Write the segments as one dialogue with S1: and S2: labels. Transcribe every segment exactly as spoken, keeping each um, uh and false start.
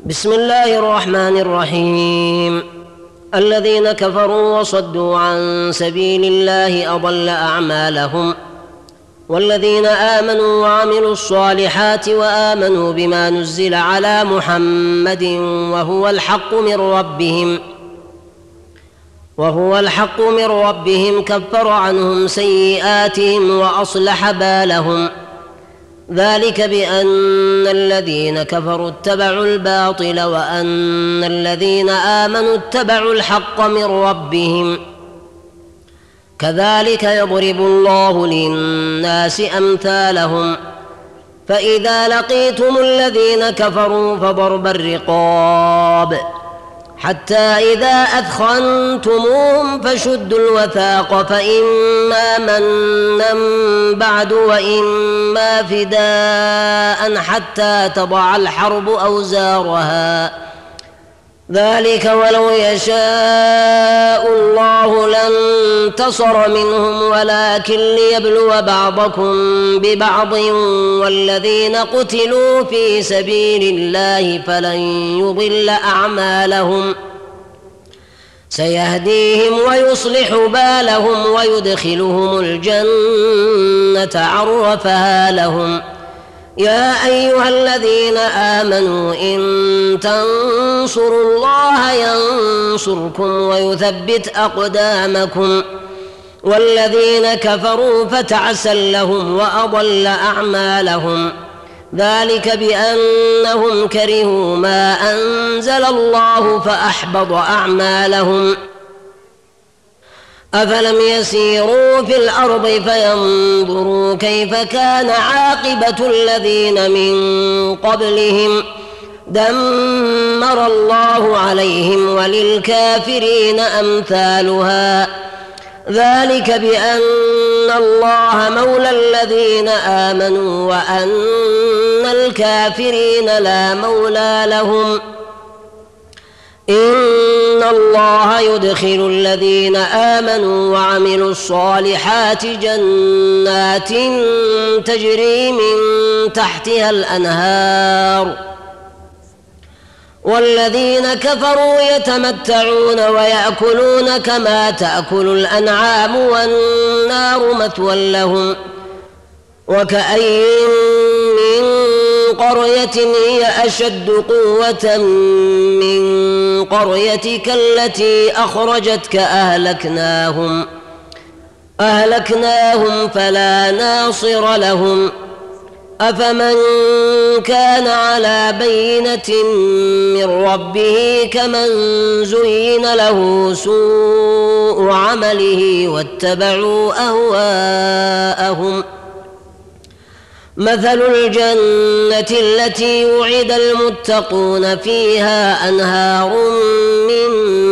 S1: بسم الله الرحمن الرحيم. الذين كفروا وصدوا عن سبيل الله أضل أعمالهم، والذين آمنوا وعملوا الصالحات وآمنوا بما نزل على محمد وهو الحق من ربهم وهو الحق من ربهم كفر عنهم سيئاتهم وأصلح بالهم، ذلك بأن الذين كفروا اتبعوا الباطل وأن الذين آمنوا اتبعوا الحق من ربهم، كذلك يضرب الله للناس أمثالهم. فإذا لقيتم الذين كفروا فضرب الرقاب حتى إذا أثخنتموهم فشدوا الوثاق، فإما منا بعد وإما فداء حتى تضع الحرب أوزارها، ذلك ولو يشاء الله لانتصر منهم ولكن ليبلو بعضكم ببعض، والذين قتلوا في سبيل الله فلن يضل أعمالهم، سيهديهم ويصلح بالهم ويدخلهم الجنة عرفها لهم. يا أيها الذين آمنوا إن تنصروا الله ينصركم ويثبت أقدامكم، والذين كفروا فتعسا لهم وأضل أعمالهم، ذلك بأنهم كرهوا ما أنزل الله فأحبط أعمالهم. أفلم يسيروا في الأرض فينظروا كيف كان عاقبة الذين من قبلهم، دمر الله عليهم وللكافرين أمثالها، ذلك بأن الله مولى الذين آمنوا وأن الكافرين لا مولى لهم. إن الله يدخل الذين آمنوا وعملوا الصالحات جنات تجري من تحتها الأنهار، والذين كفروا يتمتعون ويأكلون كما تأكل الأنعام والنار مثوى لهم. وكأي من قرية هي أشد قوة من قريتك التي أخرجتك أهلكناهم أهلكناهم فلا ناصر لهم. أفمن كان على بينة من ربه كمن زين له سوء عمله واتبعوا أهواءهم. مثل الجنة التي وعد المتقون فيها أنهار من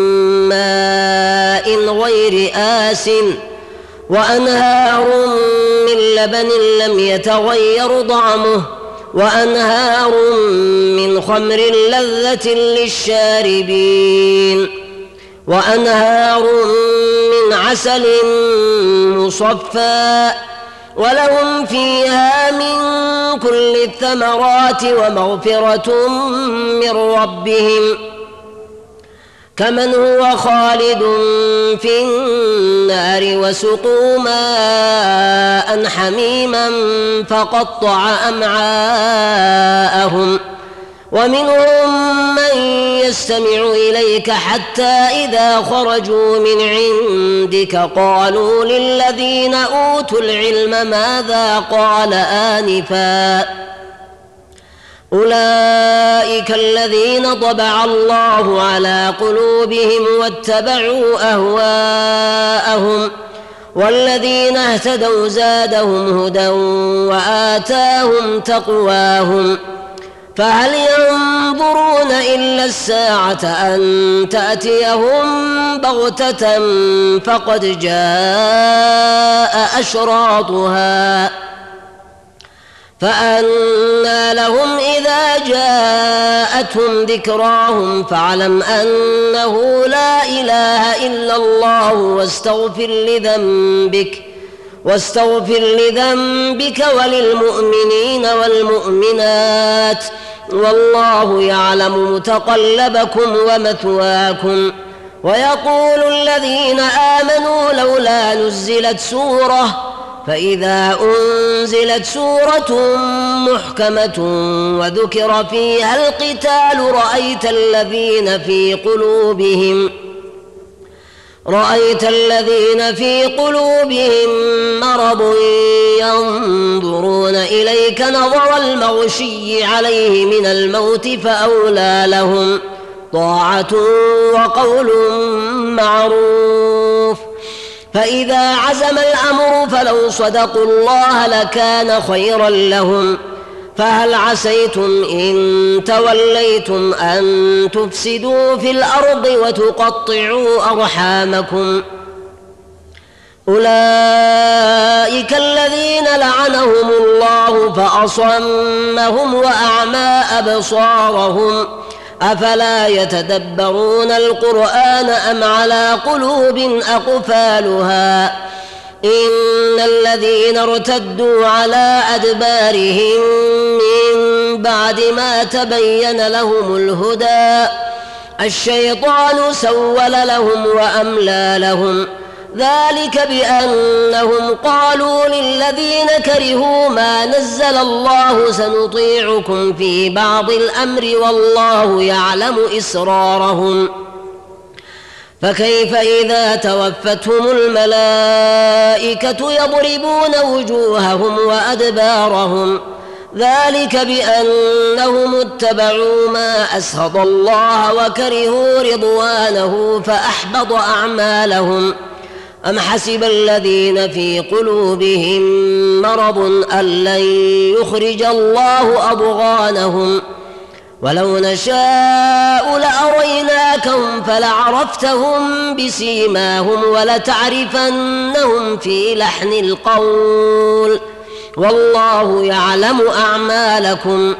S1: ماء غير آسن وأنهار من لبن لم يتغير طعمه وأنهار من خمر لذة للشاربين وأنهار من عسل مصفى، ولهم فيها من كل الثمرات ومغفرة من ربهم، كمن هو خالد في النار وسقوا ماء حميما فقطع أمعاءهم. ومنهم من يستمع إليك حتى إذا خرجوا من عندك قالوا للذين أوتوا العلم ماذا قال آنفا، أولئك الذين طبع الله على قلوبهم واتبعوا أهواءهم، والذين اهتدوا زادهم هدى وآتاهم تقواهم. فهل ينظرون إلا الساعة أن تأتيهم بغتة فقد جاء أشراطها، فأنى لهم إذا جاءتهم ذكراهم فاعلم أنه لا إله إلا الله واستغفر لذنبك واستغفر لذنبك وللمؤمنين والمؤمنات والله يعلم متقلبكم ومثواكم. ويقول الذين آمنوا لولا نزلت سورة فإذا أنزلت سورة محكمة وذكر فيها القتال رأيت الذين في قلوبهم رأيت الذين في قلوبهم مرض ينظرون إليك نظر المغشي عليه من الموت فأولى لهم طاعة وقول معروف. فإذا عزم الأمر فلو صدقوا الله لكان خيرا لهم. فهل عسيتم إن توليتم أن تفسدوا في الأرض وتقطعوا أرحامكم؟ أولئك الذين لعنهم الله فأصمهم وأعمى أبصارهم أفلا يتدبرون القرآن أم على قلوب أقفالها؟ إن الذين ارتدوا على أدبارهم من بعد ما تبين لهم الهدى الشيطان سول لهم وأملى لهم ذلك بأنهم قالوا للذين كرهوا ما نزل الله سنطيعكم في بعض الأمر والله يعلم إسرارهم. فكيف إذا توفتهم الملائكة يضربون وجوههم وأدبارهم ذلك بأنهم اتبعوا ما أسخط الله وكرهوا رضوانه فأحبط أعمالهم. أم حسب الذين في قلوبهم مرض أن لن يخرج الله أضغانهم ولو نشاء لأريناكهم فلعرفتهم بسيماهم ولتعرفنهم في لحن القول والله يعلم أعمالكم.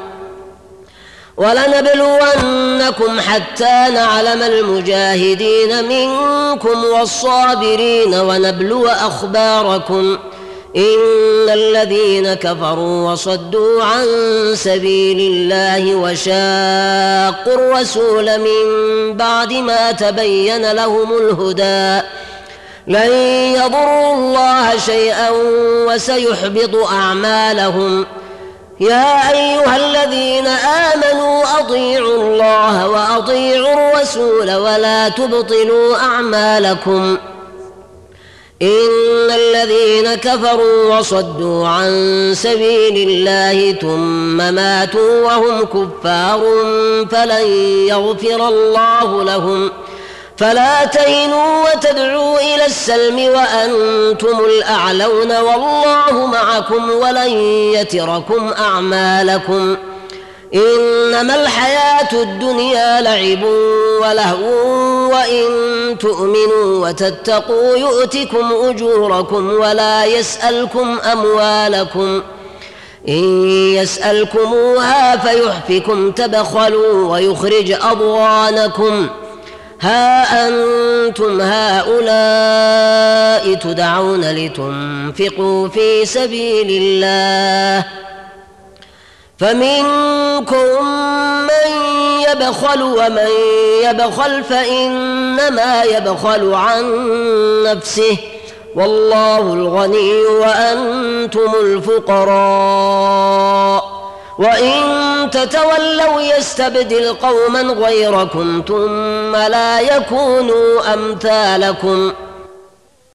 S1: ولنبلونكم حتى نعلم المجاهدين منكم والصابرين ونبلو أخباركم. إن الذين كفروا وصدوا عن سبيل الله وشاقوا الرسول من بعد ما تبين لهم الهدى لن يضروا الله شيئا وسيحبط أعمالهم. يا أيها الذين آمنوا أطيعوا الله وأطيعوا الرسول ولا تبطلوا أعمالكم. إن الذين كفروا وصدوا عن سبيل الله ثم ماتوا وهم كفار فلن يغفر الله لهم. فلا تهنوا وتدعوا إلى السلم وأنتم الأعلون والله معكم ولن يتركم أعمالكم. إنما الحياة الدنيا لعب ولهو وإن تؤمنوا وتتقوا يؤتكم أجوركم ولا يسألكم أموالكم. إن يسألكموها فيحفكم تبخلوا ويخرج أضغانكم. ها أنتم هؤلاء تدعون لتنفقوا في سبيل الله فمنكم من يبخل ومن يبخل فإنما يبخل عن نفسه والله الغني وأنتم الفقراء وإن تتولوا يستبدل قوما غيركم ثم لا يكونوا أمثالكم.